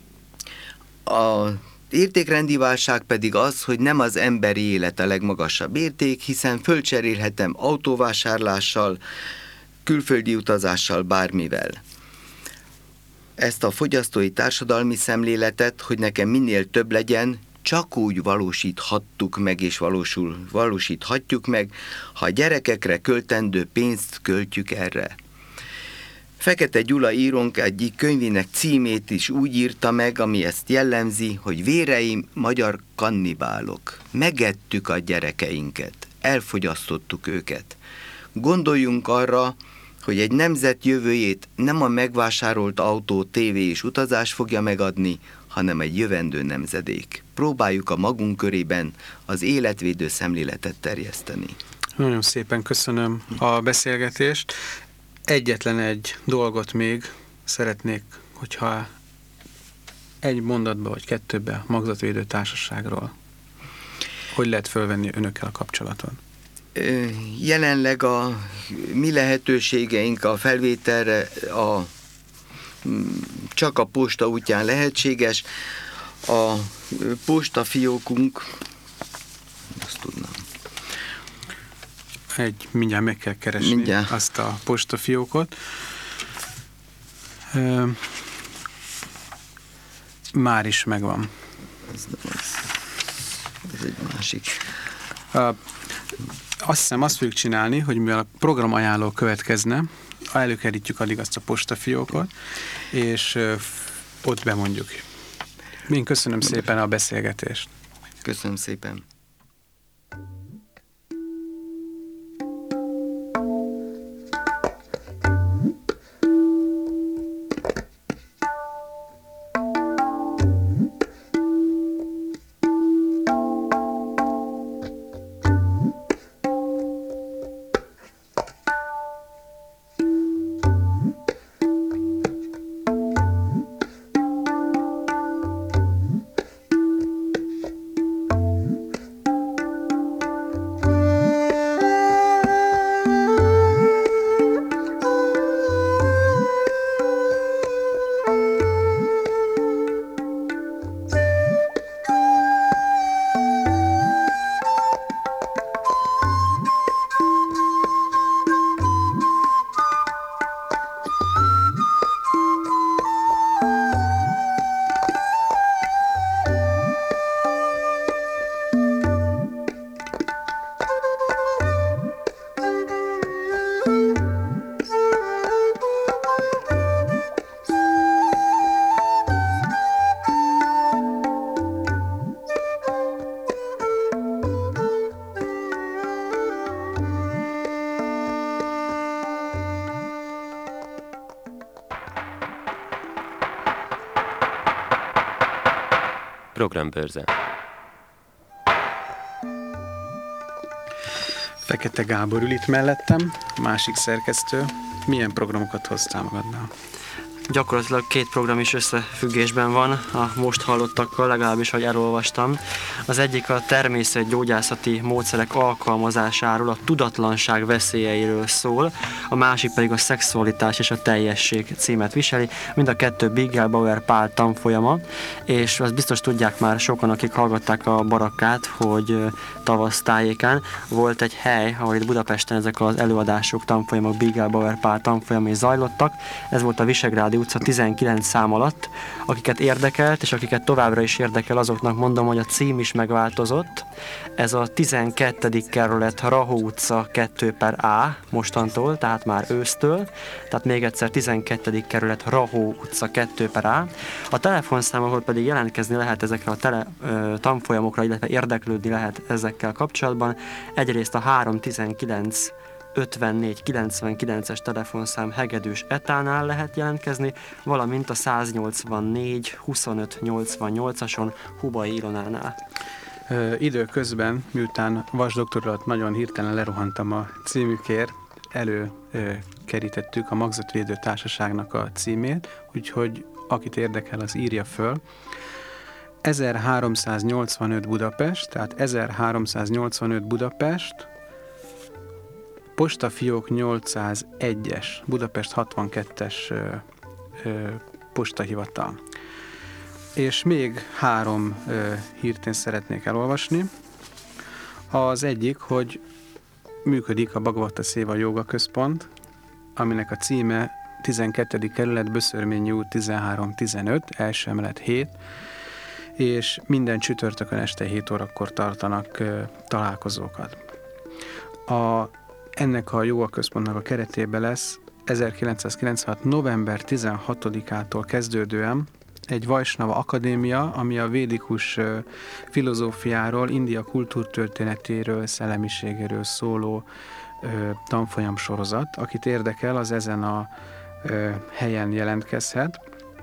A értékrendi válság pedig az, hogy nem az emberi élet a legmagasabb érték, hiszen fölcserélhetem autóvásárlással, külföldi utazással, bármivel. Ezt a fogyasztói társadalmi szemléletet, hogy nekem minél több legyen, csak úgy valósíthattuk meg és valósul, valósíthatjuk meg, ha gyerekekre költendő pénzt költjük erre. Fekete Gyula írónk egyik könyvének címét is úgy írta meg, ami ezt jellemzi, hogy véreim magyar kannibálok. Megettük a gyerekeinket, elfogyasztottuk őket. Gondoljunk arra, hogy egy nemzet jövőjét nem a megvásárolt autó, tévé és utazás fogja megadni, hanem egy jövendő nemzedék. Próbáljuk a magunk körében az életvédő szemléletet terjeszteni. Nagyon szépen köszönöm a beszélgetést. Egyetlen egy dolgot még szeretnék, hogyha egy mondatba vagy kettőbe a Magzatvédő Társaságról. Hogy lehet fölvenni önökkel a kapcsolatot? Jelenleg a mi lehetőségeink a felvételre a, csak a posta útján lehetséges. A postafiókunk, azt tudnám. Egy, mindjárt meg kell keresni mindjárt. Azt a postafiókot. Ö, már is megvan. Ez nem az. Ez egy másik. A, azt hiszem, azt fogjuk csinálni, hogy mivel a programajánló következne, előkerítjük addig azt a postafiókot, és ö, ott bemondjuk. Én köszönöm szépen a beszélgetést. Köszönöm szépen. Programbőrze. Fekete Gábor ül itt mellettem, másik szerkesztő. Milyen programokat hoztál magaddal? Gyakorlatilag két program is összefüggésben van a most hallottakkal, legalábbis, ahogy elolvastam. Az egyik a természetgyógyászati módszerek alkalmazásáról, a tudatlanság veszélyeiről szól, a másik pedig a szexualitás és a teljesség címet viseli. Mind a kettő Bigel-Bauer Pál tanfolyama, és azt biztos tudják már sokan, akik hallgatták a barakkát, hogy tavasz tájékán volt egy hely, ahol itt Budapesten ezek az előadások, tanfolyamok, Bigel-Bauer Pál tanfolyamai zajlottak. Ez volt a Visegrádi Árpádi utca tizenkilenc szám alatt. Akiket érdekelt, és akiket továbbra is érdekel, azoknak mondom, hogy a cím is megváltozott. Ez a tizenkettedik kerület Rahó utca kettő per A mostantól, tehát már ősztől. Tehát még egyszer tizenkettedik kerület Rahó utca kettő per A. A telefonszám, ahol pedig jelentkezni lehet ezekre a tele, ö, tanfolyamokra, illetve érdeklődni lehet ezekkel kapcsolatban. Egyrészt a három tizenkilenc ötvennégy kilencvenkilences telefonszám Hegedűs Etánál lehet jelentkezni, valamint a száznyolcvannégy huszonöt nyolcvannyolcason Hubai Ilonánál. Ö, időközben, miután Vas doktor alatt nagyon hirtelen lerohantam a címükért, előkerítettük a Magzatvédő Társaságnak a címét, úgyhogy akit érdekel, az írja föl. ezerháromszáznyolcvanöt Budapest, tehát ezerháromszáznyolcvanöt Budapest, postafiók nyolcszázegyes, Budapest hatvankettes ö, ö, postahivatal. És még három ö, hírt én szeretnék elolvasni. Az egyik, hogy működik a Bhagavata Széva Jóga Központ, aminek a címe tizenkettedik kerület, Böszörményi út tizenhárom tizenöt, első emelet hét, és minden csütörtökön este hét órakor tartanak ö, találkozókat. A, ennek a Jóga Központnak a keretében lesz ezerkilencszázkilencvenhat november tizenhatodikától kezdődően egy Vajsnava Akadémia, ami a védikus ö, filozófiáról, India kultúrtörténetéről, szellemiségéről szóló ö, tanfolyam sorozat. Akit érdekel, az ezen a ö, helyen jelentkezhet.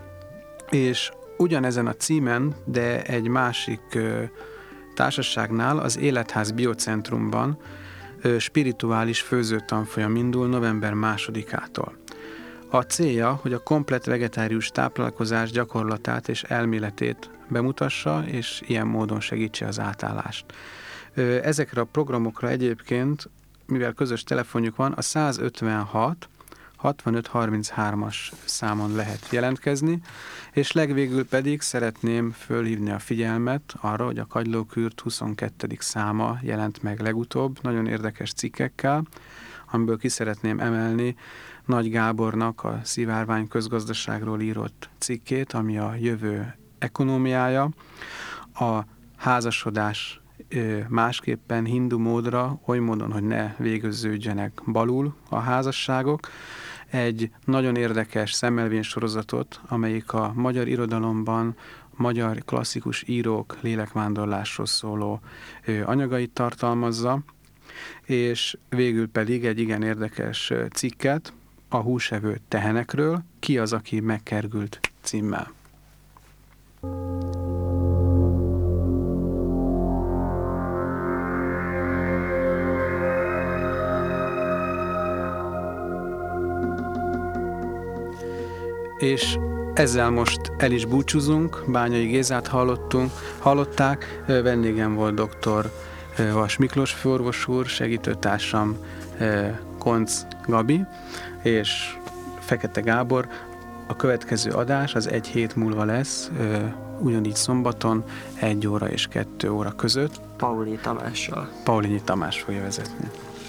És ugyanezen a címen, de egy másik ö, társaságnál, az Életház Biocentrumban ö, spirituális főzőtanfolyam indul november másodikától. A célja, hogy a komplett vegetárius táplálkozás gyakorlatát és elméletét bemutassa, és ilyen módon segítse az átállást. Ö, ezekre a programokra egyébként, mivel közös telefonjuk van, a százötvenhat hatvanöt harminchárom-as számon lehet jelentkezni, és legvégül pedig szeretném fölhívni a figyelmet arra, hogy a Kagylókürt huszonkettedik száma jelent meg legutóbb, nagyon érdekes cikkekkel, amiből ki szeretném emelni Nagy Gábornak a Szivárvány közgazdaságról írott cikkét, ami a jövő ekonómiája, a házasodás másképpen hindu módra, oly módon, hogy ne végződjenek balul a házasságok. Egy nagyon érdekes szemmelvény sorozatot, amelyik a magyar irodalomban magyar klasszikus írók lélekvándorlásról szóló anyagait tartalmazza, és végül pedig egy igen érdekes cikket a húsevő tehenekről, Ki az, aki megkergült címmel. És ezzel most el is búcsúzunk, Bányai Gézát hallottunk, hallották, vendégem volt doktor Vas Miklós főorvos úr, segítőtársam Koncz Gabi és Fekete Gábor. A következő adás az egy hét múlva lesz, ugyanígy szombaton, egy óra és kettő óra között. Paulnyi Tamással. Paulnyi Tamás fogja vezetni.